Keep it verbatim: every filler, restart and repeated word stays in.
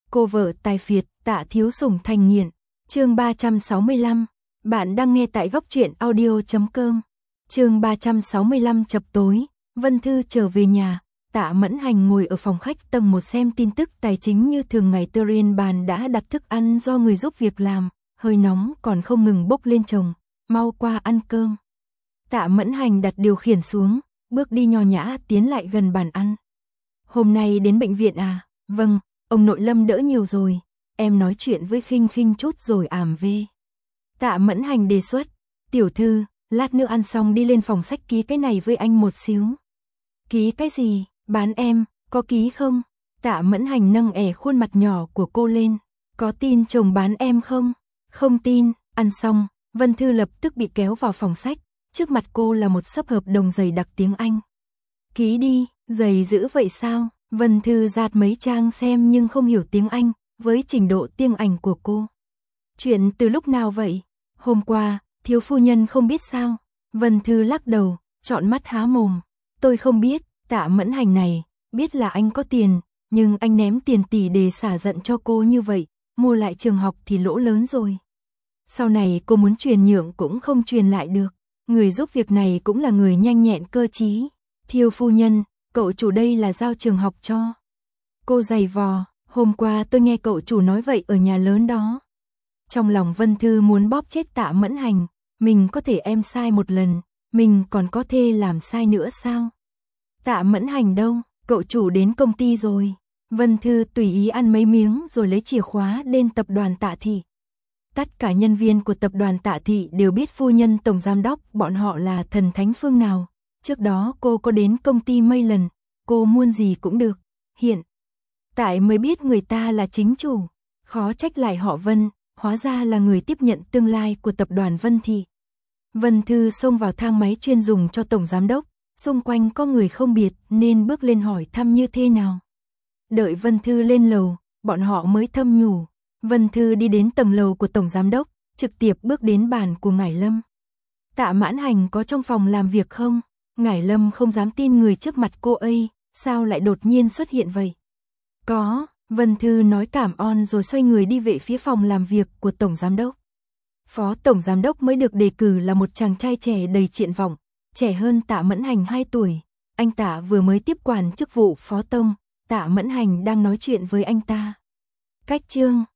cô vợ tài phiệt, Tạ Thiếu Sủng thành nghiện. Chương ba trăm sáu mươi lăm. Bạn đang nghe tại góc truyện audio chấm com. Chương ba trăm sáu mươi lăm. Chập tối, Vân Thư trở về nhà. Tạ Mẫn Hành ngồi ở phòng khách tầng một xem tin tức tài chính như thường ngày. Trên bàn đã đặt thức ăn do người giúp việc làm, hơi nóng còn không ngừng bốc lên chồng. Mau qua ăn cơm. Tạ Mẫn Hành đặt điều khiển xuống, bước đi nho nhã tiến lại gần bàn ăn. Hôm nay đến bệnh viện à? Vâng, ông nội Lâm đỡ nhiều rồi. Em nói chuyện với Khinh Khinh chút rồi ảm về. Tạ Mẫn Hành đề xuất. Tiểu thư, lát nữa ăn xong đi lên phòng sách ký cái này với anh một xíu. Ký cái gì? Bán em, có ký không? Tạ Mẫn Hành nâng ẻ khuôn mặt nhỏ của cô lên. Có tin chồng bán em không? Không tin. Ăn xong, Vân Thư lập tức bị kéo vào phòng sách. Trước mặt cô là một xấp hợp đồng dày đặc tiếng Anh. Ký đi, dày dữ vậy sao? Vân Thư dạt mấy trang xem nhưng không hiểu tiếng Anh, với trình độ tiếng Anh của cô. Chuyện từ lúc nào vậy? Hôm qua, thiếu phu nhân không biết sao? Vân Thư lắc đầu, trọn mắt há mồm. Tôi không biết. Tạ Mẫn Hành này, biết là anh có tiền, nhưng anh ném tiền tỷ để xả giận cho cô như vậy, mua lại trường học thì lỗ lớn rồi. Sau này cô muốn truyền nhượng cũng không truyền lại được. Người giúp việc này cũng là người nhanh nhẹn cơ trí. Thiếu phu nhân, cậu chủ đây là giao trường học cho. Cô giày vò, hôm qua tôi nghe cậu chủ nói vậy ở nhà lớn đó. Trong lòng Vân Thư muốn bóp chết Tạ Mẫn Hành, mình có thể em sai một lần, mình còn có thể làm sai nữa sao? Tạ Mẫn Hành đâu, cậu chủ đến công ty rồi. Vân Thư tùy ý ăn mấy miếng rồi lấy chìa khóa đến tập đoàn Tạ Thị. Tất cả nhân viên của tập đoàn Tạ Thị đều biết phu nhân tổng giám đốc bọn họ là thần thánh phương nào. Trước đó cô có đến công ty mấy lần, cô muốn gì cũng được. Hiện tại mới biết người ta là chính chủ, khó trách lại họ Vân, hóa ra là người tiếp nhận tương lai của tập đoàn Vân Thị. Vân Thư xông vào thang máy chuyên dùng cho tổng giám đốc, xung quanh có người không biết nên bước lên hỏi thăm như thế nào. Đợi Vân Thư lên lầu, bọn họ mới thâm nhủ. Vân Thư đi đến tầng lầu của tổng giám đốc, trực tiếp bước đến bàn của Ngải Lâm. Tạ Mẫn Hành có trong phòng làm việc không? Ngải Lâm không dám tin người trước mặt cô ấy, sao lại đột nhiên xuất hiện vậy? Có, Vân Thư nói cảm ơn rồi xoay người đi về phía phòng làm việc của tổng giám đốc. Phó tổng giám đốc mới được đề cử là một chàng trai trẻ đầy triển vọng, trẻ hơn Tạ Mẫn Hành hai tuổi. Anh Tạ vừa mới tiếp quản chức vụ phó tổng, Tạ Mẫn Hành đang nói chuyện với anh ta. Cách chương,